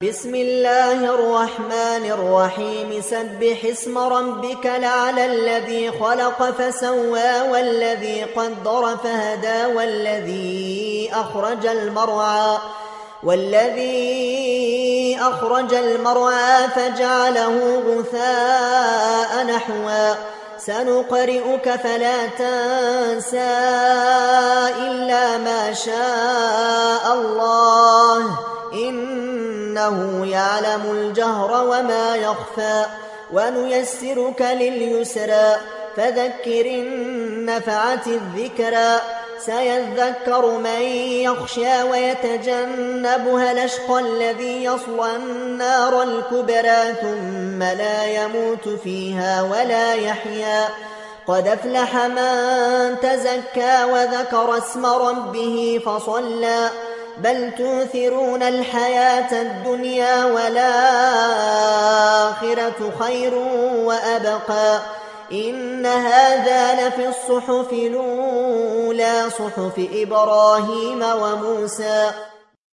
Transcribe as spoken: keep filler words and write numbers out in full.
بسم الله الرحمن الرحيم سبح اسم ربك الأعلى الذي خلق فسوى والذي قدر فهدى والذي أخرج المرعى والذي أخرج المرعى فجعله غثاء نحوا سنقرئك فلا تنسى إلا ما شاء الله إنه يعلم الجهر وما يخفى ونيسرك لليسرى فذكر إن نفعت الذكرى سيذكر من يخشى ويتجنبها الأشقى الذي يصلى النار الكبرى ثم لا يموت فيها ولا يحيا قد أفلح من تزكى وذكر اسم ربه فصلى بل تؤثرون الحياة الدنيا والآخرة خير وأبقى إن هذا لفي الصحف الأولى صحف إبراهيم وموسى.